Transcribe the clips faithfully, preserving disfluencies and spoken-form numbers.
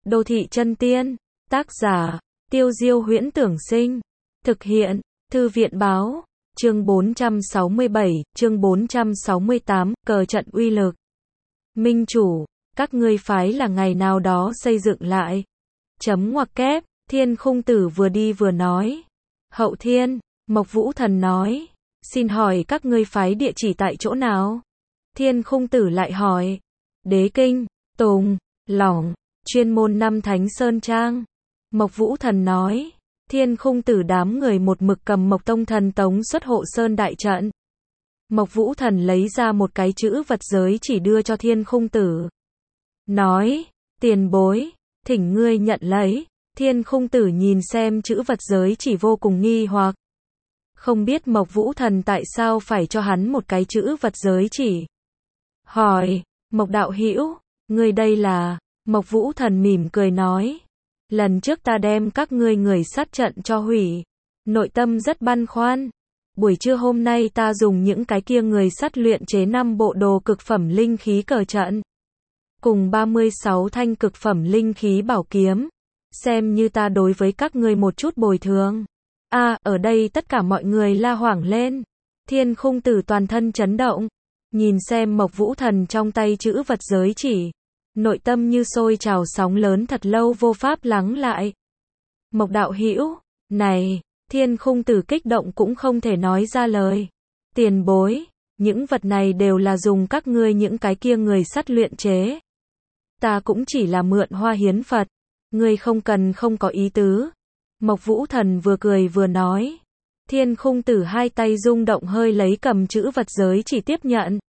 Đô thị chân tiên, tác giả, Tiêu Diêu Huyễn Tưởng Sinh, thực hiện, Thư viện Báo, chương bốn trăm sáu mươi bảy, chương bốn trăm sáu mươi tám, cờ trận uy lực. Minh chủ, các ngươi phái là ngày nào đó xây dựng lại. Chấm ngoặc kép, Thiên Khung Tử vừa đi vừa nói. Hậu Thiên, Mộc Vũ Thần nói, xin hỏi các ngươi phái địa chỉ tại chỗ nào? Thiên Khung Tử lại hỏi, Đế Kinh, Tùng, Lỏng, chuyên môn năm Thánh Sơn Trang. Mộc Vũ Thần nói, Thiên Khung Tử đám người một mực cầm Mộc Tông Thần Tống xuất hộ sơn đại trận. Mộc Vũ Thần lấy ra một cái chữ vật giới chỉ đưa cho Thiên Khung Tử. Nói, tiền bối, thỉnh ngươi nhận lấy. Thiên Khung Tử nhìn xem chữ vật giới chỉ vô cùng nghi hoặc. Không biết Mộc Vũ Thần tại sao phải cho hắn một cái chữ vật giới chỉ. Hỏi, Mộc đạo hữu, ngươi đây là... Mộc Vũ Thần mỉm cười nói, lần trước ta đem các ngươi người sát trận cho hủy, nội tâm rất băn khoăn. Buổi trưa hôm nay ta dùng những cái kia người sắt luyện chế năm bộ đồ cực phẩm linh khí cờ trận, cùng ba mươi sáu thanh cực phẩm linh khí bảo kiếm, xem như ta đối với các ngươi một chút bồi thường. A, à, ở đây tất cả mọi người la hoảng lên. Thiên Khung Tử toàn thân chấn động, nhìn xem Mộc Vũ Thần trong tay chữ vật giới chỉ, nội tâm như sôi trào sóng lớn thật lâu vô pháp lắng lại. Mộc đạo hữu, này, Thiên Khung Tử kích động cũng không thể nói ra lời. Tiền bối, những vật này đều là dùng các ngươi những cái kia người sắt luyện chế. Ta cũng chỉ là mượn hoa hiến Phật, ngươi không cần không có ý tứ. Mộc Vũ Thần vừa cười vừa nói. Thiên Khung Tử hai tay rung động hơi lấy cầm chữ vật giới chỉ tiếp nhận.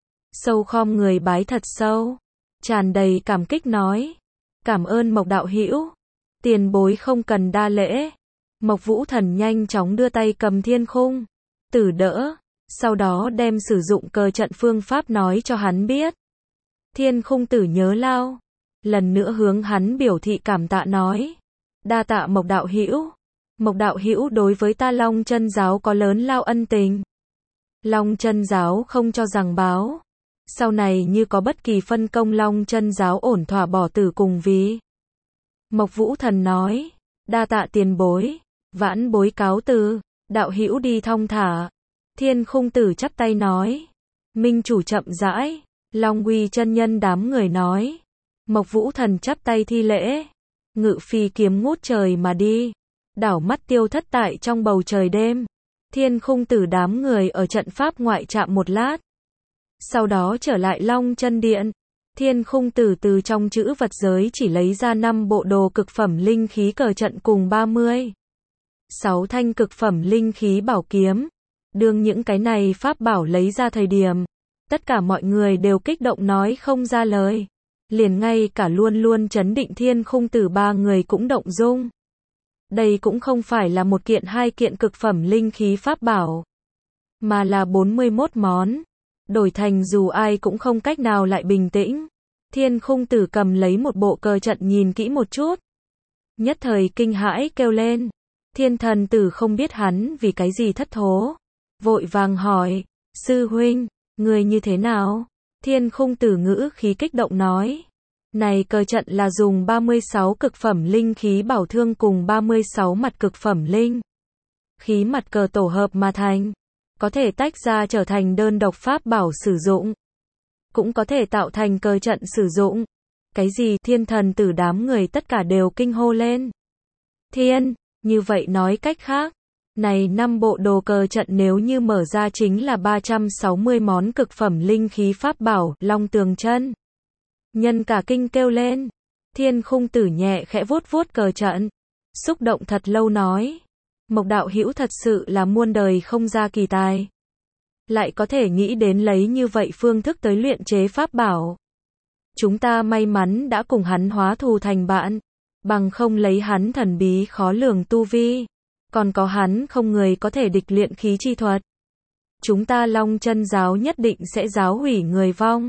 Sâu khom người bái thật sâu, tràn đầy cảm kích nói, cảm ơn Mộc đạo hữu, tiền bối không cần đa lễ. Mộc Vũ Thần nhanh chóng đưa tay cầm Thiên Khung Tử đỡ, sau đó đem sử dụng cờ trận phương pháp nói cho hắn biết. Thiên Khung Tử nhớ lao, lần nữa hướng hắn biểu thị cảm tạ nói, đa tạ Mộc đạo hữu, Mộc đạo hữu đối với ta Long Chân giáo có lớn lao ân tình. Long Chân giáo không cho rằng báo, sau này như có bất kỳ phân công Long Chân giáo ổn thỏa bỏ tử cùng vì. Mộc Vũ Thần nói, đa tạ tiền bối, vãn bối cáo từ, đạo hữu đi thong thả. Thiên Khung Tử chắp tay nói, minh chủ chậm rãi. Long Uy chân nhân đám người nói. Mộc Vũ Thần chắp tay thi lễ, ngự phi kiếm ngút trời mà đi, đảo mắt tiêu thất tại trong bầu trời đêm. Thiên Khung Tử đám người ở trận pháp ngoại trạm một lát, sau đó trở lại Long Chân Điện. Thiên Khung Tử từ trong chữ vật giới chỉ lấy ra năm bộ đồ cực phẩm linh khí cờ trận cùng ba mươi sáu thanh cực phẩm linh khí bảo kiếm. Đương những cái này pháp bảo lấy ra thời điểm, tất cả mọi người đều kích động nói không ra lời. Liền ngay cả luôn luôn trấn định Thiên Khung Tử ba người cũng động dung. Đây cũng không phải là một kiện hai kiện cực phẩm linh khí pháp bảo, mà là bốn mươi mốt món. Đổi thành dù ai cũng không cách nào lại bình tĩnh. Thiên Khung Tử cầm lấy một bộ cờ trận nhìn kỹ một chút, nhất thời kinh hãi kêu lên. Thiên Thần Tử không biết hắn vì cái gì thất thố, vội vàng hỏi, sư huynh, người như thế nào? Thiên Khung Tử ngữ khí kích động nói, này cờ trận là dùng ba mươi sáu cực phẩm linh khí bảo thương cùng ba mươi sáu mặt cực phẩm linh khí mặt cờ tổ hợp mà thành, có thể tách ra trở thành đơn độc pháp bảo sử dụng, cũng có thể tạo thành cờ trận sử dụng. Cái gì? Thiên Thần Tử đám người tất cả đều kinh hô lên. Thiên, như vậy nói cách khác, này năm bộ đồ cờ trận nếu như mở ra chính là ba trăm sáu mươi món cực phẩm linh khí pháp bảo. Long Tường Chân nhân cả kinh kêu lên. Thiên Khung Tử nhẹ khẽ vuốt vuốt cờ trận, xúc động thật lâu nói, Mộc đạo hữu thật sự là muôn đời không ra kỳ tài, lại có thể nghĩ đến lấy như vậy phương thức tới luyện chế pháp bảo. Chúng ta may mắn đã cùng hắn hóa thù thành bạn, bằng không lấy hắn thần bí khó lường tu vi, còn có hắn không người có thể địch luyện khí chi thuật, chúng ta Long Chân giáo nhất định sẽ giáo hủy người vong.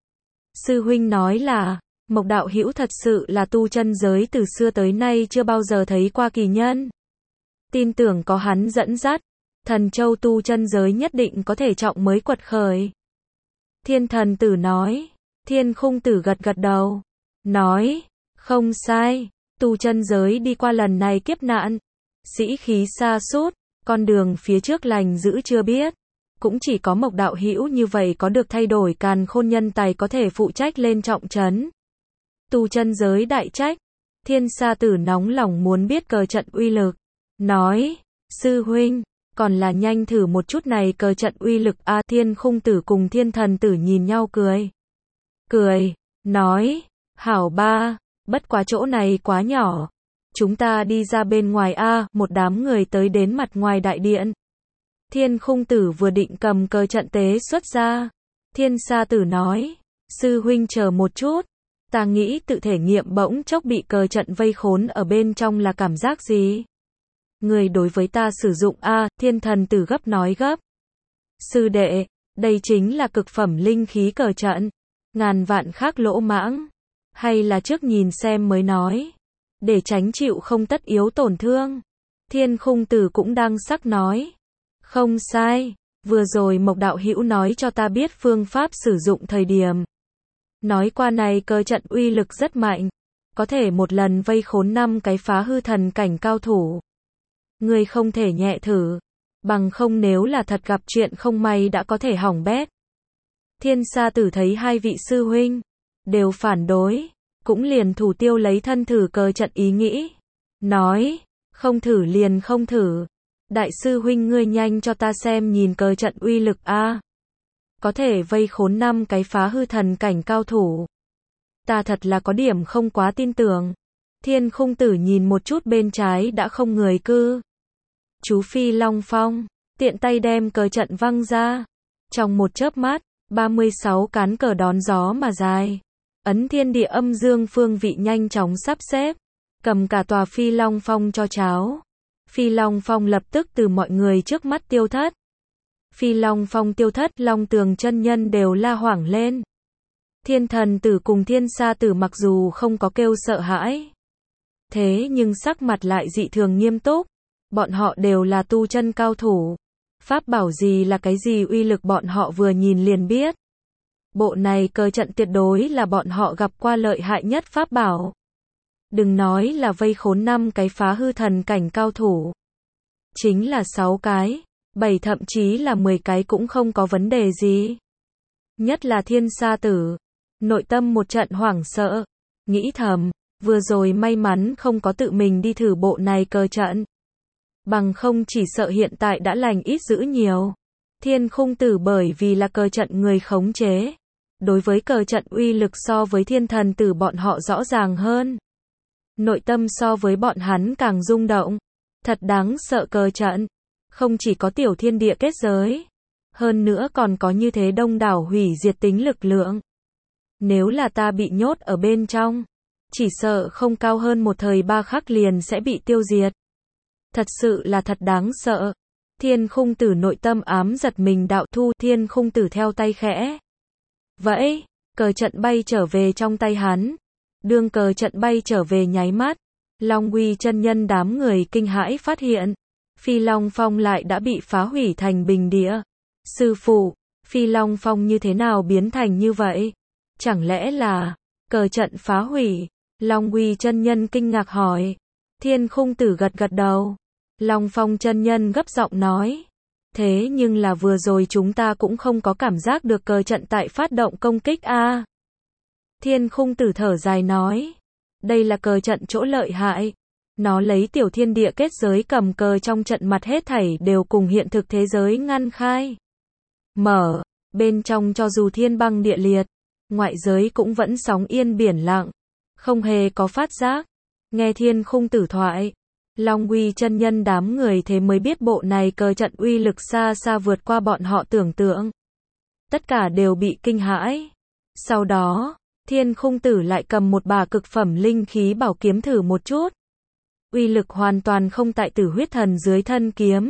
Sư huynh nói là, Mộc đạo hữu thật sự là tu chân giới từ xưa tới nay chưa bao giờ thấy qua kỳ nhân. Tin tưởng có hắn dẫn dắt, Thần Châu tu chân giới nhất định có thể trọng mới quật khởi. Thiên Thần Tử nói. Thiên Khung Tử gật gật đầu, nói, Không sai, tu chân giới đi qua lần này kiếp nạn, sĩ khí sa sút, con đường phía trước lành dữ chưa biết. Cũng chỉ có Mộc đạo hữu như vậy có được thay đổi càn khôn nhân tài có thể phụ trách lên trọng trấn. Tu chân giới đại trách, Thiên Sa Tử nóng lòng muốn biết cờ trận uy lực. Nói, sư huynh, còn là nhanh thử một chút này cờ trận uy lực a. Thiên Khung Tử cùng Thiên Thần Tử nhìn nhau cười. Cười, nói, hảo ba, bất quá chỗ này quá nhỏ. Chúng ta đi ra bên ngoài a. Một đám người tới đến mặt ngoài đại điện. Thiên Khung Tử vừa định cầm cờ trận tế xuất ra. Thiên Sa Tử nói, sư huynh chờ một chút. Ta nghĩ tự thể nghiệm bỗng chốc bị cờ trận vây khốn ở bên trong là cảm giác gì? Người đối với ta sử dụng a. Thiên Thần Tử gấp nói gấp. Sư đệ, đây chính là cực phẩm linh khí cờ trận. Ngàn vạn khác lỗ mãng. Hay là trước nhìn xem mới nói. Để tránh chịu không tất yếu tổn thương. Thiên Khung Tử cũng đang sắc nói. Không sai, vừa rồi Mộc đạo hữu nói cho ta biết phương pháp sử dụng thời điểm. Nói qua này cờ trận uy lực rất mạnh, có thể một lần vây khốn năm cái phá hư thần cảnh cao thủ. Người không thể nhẹ thử, bằng không nếu là thật gặp chuyện không may đã có thể hỏng bét. Thiên Sa Tử thấy hai vị sư huynh đều phản đối, cũng liền thủ tiêu lấy thân thử cờ trận ý nghĩ. Nói, không thử liền không thử. Đại sư huynh ngươi nhanh cho ta xem nhìn cờ trận uy lực a. Có thể vây khốn năm cái phá hư thần cảnh cao thủ. Ta thật là có điểm không quá tin tưởng. Thiên Khung Tử nhìn một chút bên trái đã không người cư. Chú Phi Long Phong, tiện tay đem cờ trận văng ra. Trong một chớp mắt, ba mươi sáu cán cờ đón gió mà dài. Ấn thiên địa âm dương phương vị nhanh chóng sắp xếp. Cầm cả tòa Phi Long Phong cho cháo. Phi Long Phong lập tức từ mọi người trước mắt tiêu thất. Phi Long Phong tiêu thất, Long Tường chân nhân đều la hoảng lên. Thiên Thần Tử cùng Thiên Sa Tử mặc dù không có kêu sợ hãi, thế nhưng sắc mặt lại dị thường nghiêm túc. Bọn họ đều là tu chân cao thủ. Pháp bảo gì là cái gì uy lực bọn họ vừa nhìn liền biết. Bộ này cờ trận tuyệt đối là bọn họ gặp qua lợi hại nhất pháp bảo. Đừng nói là vây khốn năm cái phá hư thần cảnh cao thủ. Chính là sáu cái, bảy thậm chí là mười cái cũng không có vấn đề gì. Nhất là Thiên Sa Tử. Nội tâm một trận hoảng sợ. Nghĩ thầm, vừa rồi may mắn không có tự mình đi thử bộ này cờ trận. Bằng không chỉ sợ hiện tại đã lành ít dữ nhiều. Thiên Khung Tử bởi vì là cờ trận người khống chế. Đối với cờ trận uy lực so với Thiên Thần Tử bọn họ rõ ràng hơn. Nội tâm so với bọn hắn càng rung động. Thật đáng sợ cờ trận. Không chỉ có tiểu thiên địa kết giới. Hơn nữa còn có như thế đông đảo hủy diệt tính lực lượng. Nếu là ta bị nhốt ở bên trong, chỉ sợ không cao hơn một thời ba khắc liền sẽ bị tiêu diệt. Thật sự là thật đáng sợ. Thiên Khung Tử nội tâm ám giật mình đạo thu. Thiên Khung Tử theo tay khẽ vẫy, cờ trận bay trở về trong tay hắn. Đương cờ trận bay trở về nháy mắt, Long Uy chân nhân đám người kinh hãi phát hiện, Phi Long Phong lại đã bị phá hủy thành bình địa. Sư phụ, Phi Long Phong như thế nào biến thành như vậy? Chẳng lẽ là cờ trận phá hủy? Long Uy chân nhân kinh ngạc hỏi. Thiên Khung Tử gật gật đầu. Long Phong chân nhân gấp giọng nói. Thế nhưng là vừa rồi chúng ta cũng không có cảm giác được cờ trận tại phát động công kích a. Thiên Khung Tử thở dài nói. Đây là cờ trận chỗ lợi hại. Nó lấy tiểu thiên địa kết giới cầm cờ trong trận mặt hết thảy đều cùng hiện thực thế giới ngăn khai. Mở, bên trong cho dù thiên băng địa liệt, ngoại giới cũng vẫn sóng yên biển lặng. Không hề có phát giác. Nghe Thiên Khung Tử thoại. Long Uy chân nhân đám người thế mới biết bộ này cờ trận uy lực xa xa vượt qua bọn họ tưởng tượng. Tất cả đều bị kinh hãi. Sau đó, Thiên Khung Tử lại cầm một bả cực phẩm linh khí bảo kiếm thử một chút. Uy lực hoàn toàn không tại Tử Huyết Thần dưới thân kiếm.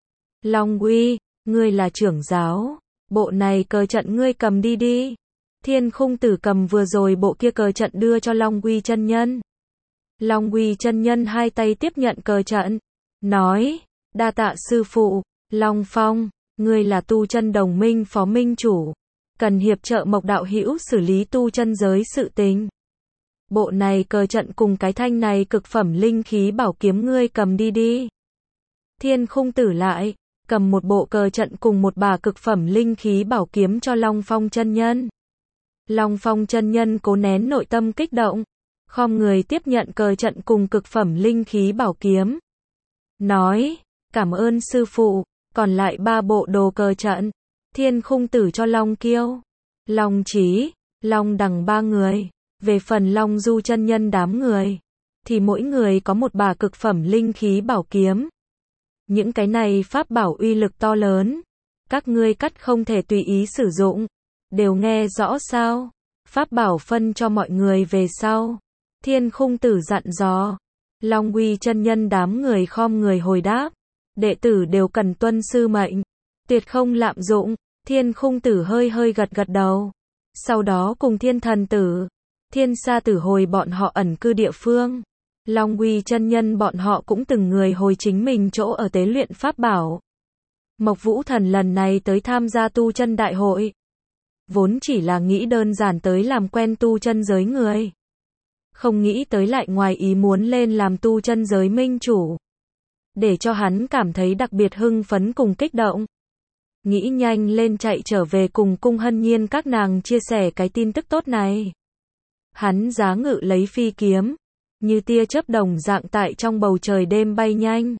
Long Uy, ngươi là trưởng giáo, bộ này cờ trận ngươi cầm đi đi. Thiên Khung Tử cầm vừa rồi bộ kia cờ trận đưa cho Long Uy chân nhân. Long Uy chân nhân hai tay tiếp nhận cờ trận, nói, đa tạ sư phụ. Long Phong, ngươi là tu chân đồng minh phó minh chủ, cần hiệp trợ Mộc đạo hữu xử lý tu chân giới sự tình. Bộ này cờ trận cùng cái thanh này cực phẩm linh khí bảo kiếm ngươi cầm đi đi. Thiên Khung Tử lại cầm một bộ cờ trận cùng một bả cực phẩm linh khí bảo kiếm cho Long Phong chân nhân. Long Phong chân nhân cố nén nội tâm kích động, khom người tiếp nhận cờ trận cùng cực phẩm linh khí bảo kiếm. Nói, cảm ơn sư phụ, còn lại ba bộ đồ cờ trận, Thiên Khung Tử cho Long Kiêu, Long Chí, Long Đằng ba người. Về phần Long Du chân nhân đám người, thì mỗi người có một bả cực phẩm linh khí bảo kiếm. Những cái này pháp bảo uy lực to lớn, các ngươi cắt không thể tùy ý sử dụng, đều nghe rõ sao? Pháp bảo phân cho mọi người về sau. Thiên Khung Tử dặn dò. Long Uy chân nhân đám người khom người hồi đáp, đệ tử đều cần tuân sư mệnh, tuyệt không lạm dụng. Thiên Khung Tử hơi hơi gật gật đầu, sau đó cùng Thiên Thần Tử, Thiên Sa Tử hồi bọn họ ẩn cư địa phương. Long Uy chân nhân bọn họ cũng từng người hồi chính mình chỗ ở tế luyện pháp bảo. Mộc Vũ Thần lần này tới tham gia tu chân đại hội, vốn chỉ là nghĩ đơn giản tới làm quen tu chân giới người, không nghĩ tới lại ngoài ý muốn lên làm tu chân giới minh chủ, để cho hắn cảm thấy đặc biệt hưng phấn cùng kích động. Nghĩ nhanh lên chạy trở về cùng Cung Hân Nhiên các nàng chia sẻ cái tin tức tốt này. Hắn giá ngự lấy phi kiếm, như tia chớp đồng dạng tại trong bầu trời đêm bay nhanh.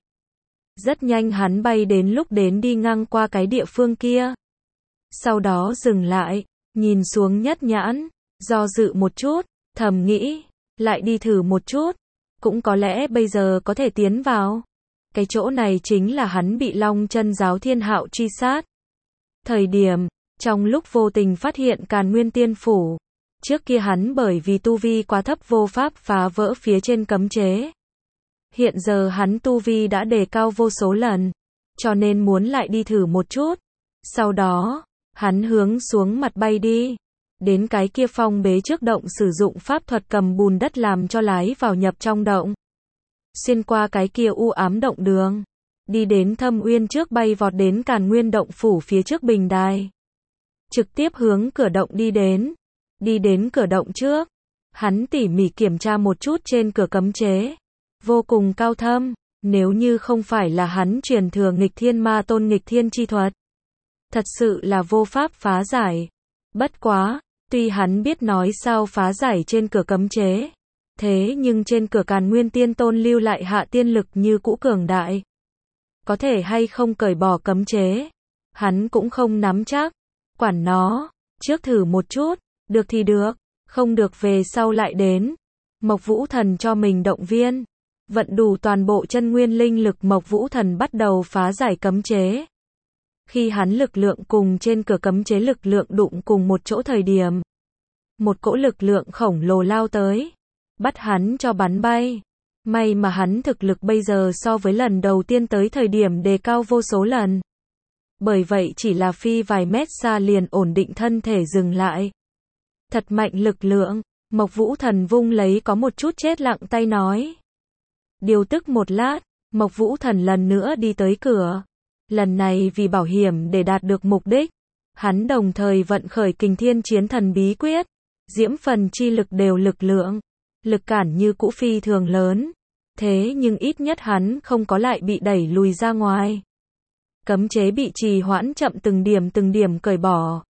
Rất nhanh hắn bay đến lúc đến đi ngang qua cái địa phương kia. Sau đó dừng lại, nhìn xuống nhất nhãn, do dự một chút, thầm nghĩ, lại đi thử một chút, cũng có lẽ bây giờ có thể tiến vào. Cái chỗ này chính là hắn bị Long Chân giáo Thiên Hạo truy sát. Thời điểm, trong lúc vô tình phát hiện Càn Nguyên Tiên Phủ, trước kia hắn bởi vì tu vi quá thấp vô pháp phá vỡ phía trên cấm chế. Hiện giờ hắn tu vi đã đề cao vô số lần, cho nên muốn lại đi thử một chút. Sau đó, hắn hướng xuống mặt bay đi, đến cái kia phong bế trước động sử dụng pháp thuật cầm bùn đất làm cho lái vào nhập trong động. Xuyên qua cái kia u ám động đường, đi đến Thâm Uyên trước bay vọt đến Càn Nguyên động phủ phía trước bình đài. Trực tiếp hướng cửa động đi đến. Đi đến cửa động trước, hắn tỉ mỉ kiểm tra một chút trên cửa cấm chế. Vô cùng cao thâm, nếu như không phải là hắn truyền thừa nghịch thiên ma tôn nghịch thiên chi thuật, thật sự là vô pháp phá giải. Bất quá, tuy hắn biết nói sao phá giải trên cửa cấm chế, thế nhưng trên cửa Càn Nguyên Tiên Tôn lưu lại hạ tiên lực như cũ cường đại. Có thể hay không cởi bỏ cấm chế, hắn cũng không nắm chắc. Quản nó, trước thử một chút, được thì được, không được về sau lại đến. Mộc Vũ Thần cho mình động viên, vận đủ toàn bộ chân nguyên linh lực Mộc Vũ Thần bắt đầu phá giải cấm chế. Khi hắn lực lượng cùng trên cửa cấm chế lực lượng đụng cùng một chỗ thời điểm, một cỗ lực lượng khổng lồ lao tới, bắt hắn cho bắn bay. May mà hắn thực lực bây giờ so với lần đầu tiên tới thời điểm đề cao vô số lần. Bởi vậy chỉ là phi vài mét xa liền ổn định thân thể dừng lại. Thật mạnh lực lượng, Mộc Vũ Thần vung lấy có một chút chết lặng tay nói. Điều tức một lát, Mộc Vũ Thần lần nữa đi tới cửa. Lần này vì bảo hiểm để đạt được mục đích, hắn đồng thời vận khởi Kình Thiên Chiến Thần bí quyết, diễm phần chi lực đều lực lượng, lực cản như cũ phi thường lớn, thế nhưng ít nhất hắn không có lại bị đẩy lùi ra ngoài. Cấm chế bị trì hoãn chậm từng điểm từng điểm cởi bỏ.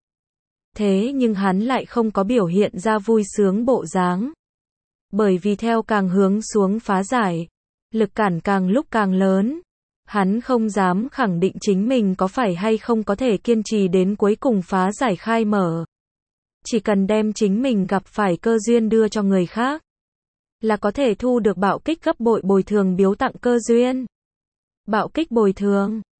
Thế nhưng hắn lại không có biểu hiện ra vui sướng bộ dáng. Bởi vì theo càng hướng xuống phá giải, lực cản càng lúc càng lớn. Hắn không dám khẳng định chính mình có phải hay không có thể kiên trì đến cuối cùng phá giải khai mở. Chỉ cần đem chính mình gặp phải cơ duyên đưa cho người khác, là có thể thu được bạo kích gấp bội bồi thường biếu tặng cơ duyên. Bạo kích bồi thường,